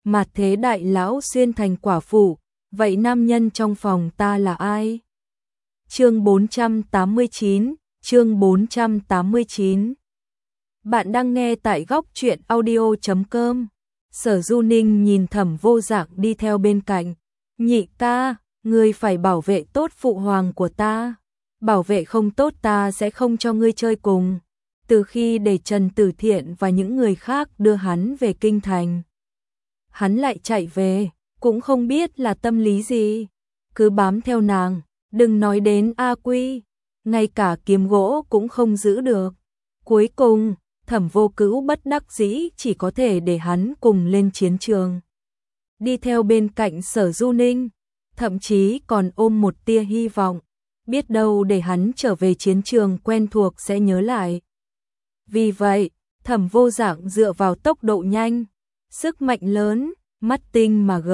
mà thế đại lão xuyên thành quả phụ, vậy nam nhân trong phòng ta là ai? Chương 489, chương 489. Bạn đang nghe tại góc truyện audio.com. Sở Du Ninh nhìn Thẩm Vô Dạng đi theo bên cạnh. Nhị ca, ngươi phải bảo vệ tốt phụ hoàng của ta. Bảo vệ không tốt ta sẽ không cho ngươi chơi cùng. Từ khi để Trần Tử Thiện và những người khác đưa hắn về kinh thành, hắn lại chạy về, cũng không biết là tâm lý gì. Cứ bám theo nàng, đừng nói đến A Quy, ngay cả kiếm gỗ cũng không giữ được. Cuối cùng, Thẩm Vô Cữu bất đắc dĩ chỉ có thể để hắn cùng lên chiến trường. Đi theo bên cạnh Sở Du Ninh, thậm chí còn ôm một tia hy vọng, biết đâu để hắn trở về chiến trường quen thuộc sẽ nhớ lại. Vì vậy, Thẩm Vô Dạng dựa vào tốc độ nhanh, sức mạnh lớn, mắt tinh mà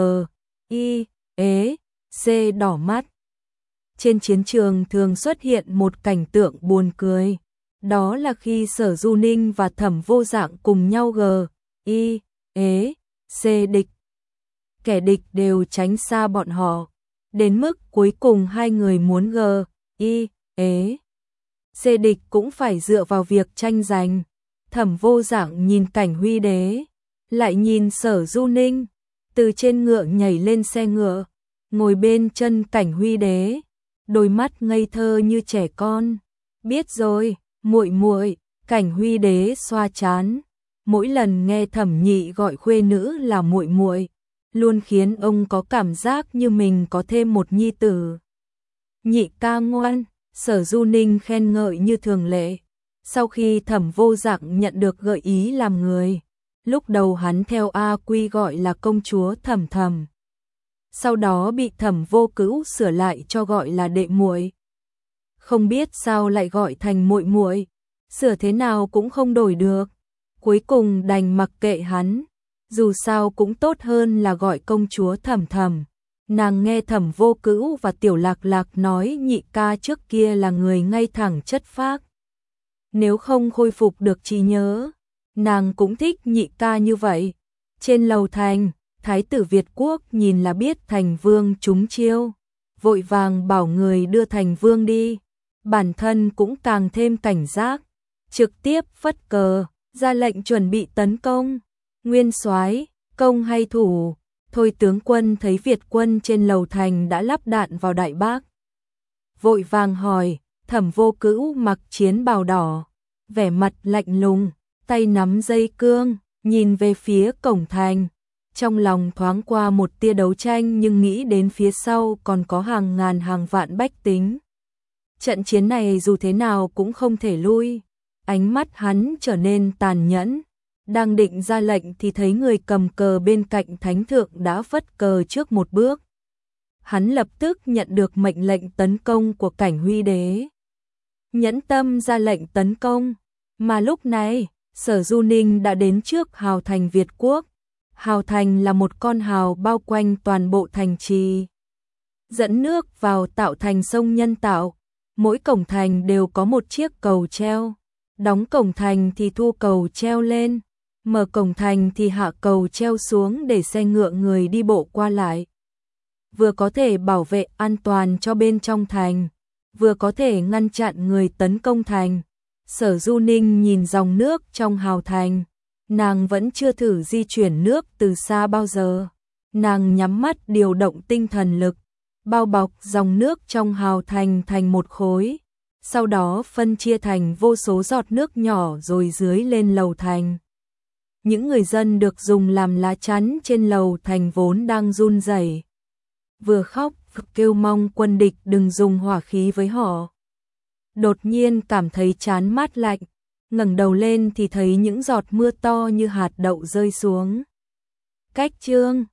C đỏ mắt. Trên chiến trường thường xuất hiện một cảnh tượng buồn cười. Đó là khi Sở Du Ninh và Thẩm Vô Dạng cùng nhau C địch. Kẻ địch đều tránh xa bọn họ. Đến mức cuối cùng hai người muốn C địch cũng phải dựa vào việc tranh giành. Thẩm Vô Dạng nhìn Cảnh Huy Đế, lại nhìn Sở Du Ninh, từ trên ngựa nhảy lên xe ngựa, ngồi bên chân Cảnh Huy Đế, đôi mắt ngây thơ như trẻ con. Biết rồi, muội muội. Cảnh Huy Đế xoa trán. Mỗi lần nghe Thẩm Nhị gọi khuê nữ là muội muội, luôn khiến ông có cảm giác như mình có thêm một nhi tử. Nhị ca ngoan, Sở Du Ninh khen ngợi như thường lệ. Sau khi Thẩm Vô Dạng nhận được gợi ý làm người, lúc đầu hắn theo A Quy gọi là công chúa Thẩm Thẩm, sau đó bị Thẩm Vô Cữu sửa lại cho gọi là đệ muội. Không biết sao lại gọi thành muội muội, sửa thế nào cũng không đổi được. Cuối cùng đành mặc kệ hắn, dù sao cũng tốt hơn là gọi công chúa Thẩm Thẩm. Nàng nghe Thẩm Vô Cữu và Tiểu Lạc Lạc nói nhị ca trước kia là người ngay thẳng chất phác. Nếu không khôi phục được trí nhớ, nàng cũng thích nhị ca như vậy. Trên lầu thành, Thái tử Việt Quốc nhìn là biết Thành Vương trúng chiêu, vội vàng bảo người đưa Thành Vương đi. Bản thân cũng càng thêm cảnh giác, trực tiếp phất cờ, ra lệnh chuẩn bị tấn công. Nguyên soái, công hay thủ? Thôi tướng quân thấy Việt quân trên lầu thành đã lắp đạn vào đại bác, vội vàng hỏi. Thẩm Vô Cữu mặc chiến bào đỏ, vẻ mặt lạnh lùng, tay nắm dây cương, nhìn về phía cổng thành. Trong lòng thoáng qua một tia đấu tranh, nhưng nghĩ đến phía sau còn có hàng ngàn hàng vạn bách tính. Trận chiến này dù thế nào cũng không thể lui. Ánh mắt hắn trở nên tàn nhẫn. Đang định ra lệnh thì thấy người cầm cờ bên cạnh thánh thượng đã phất cờ trước một bước. Hắn lập tức nhận được mệnh lệnh tấn công của Cảnh Huy Đế. Nhẫn tâm ra lệnh tấn công. Mà lúc này, Sở Du Ninh đã đến trước hào thành Việt Quốc. Hào thành là một con hào bao quanh toàn bộ thành trì, dẫn nước vào tạo thành sông nhân tạo. Mỗi cổng thành đều có một chiếc cầu treo. Đóng cổng thành thì thu cầu treo lên, mở cổng thành thì hạ cầu treo xuống để xe ngựa người đi bộ qua lại. Vừa có thể bảo vệ an toàn cho bên trong thành, vừa có thể ngăn chặn người tấn công thành. Sở Du Ninh nhìn dòng nước trong hào thành. Nàng vẫn chưa thử di chuyển nước từ xa bao giờ. Nàng nhắm mắt điều động tinh thần lực, bao bọc dòng nước trong hào thành thành một khối, sau đó phân chia thành vô số giọt nước nhỏ rồi dưới lên lầu thành. Những người dân được dùng làm lá chắn trên lầu thành vốn đang run rẩy, vừa khóc vừa kêu mong quân địch đừng dùng hỏa khí với họ. Đột nhiên cảm thấy chán mát lạnh, ngẩng đầu lên thì thấy những giọt mưa to như hạt đậu rơi xuống. Cách chương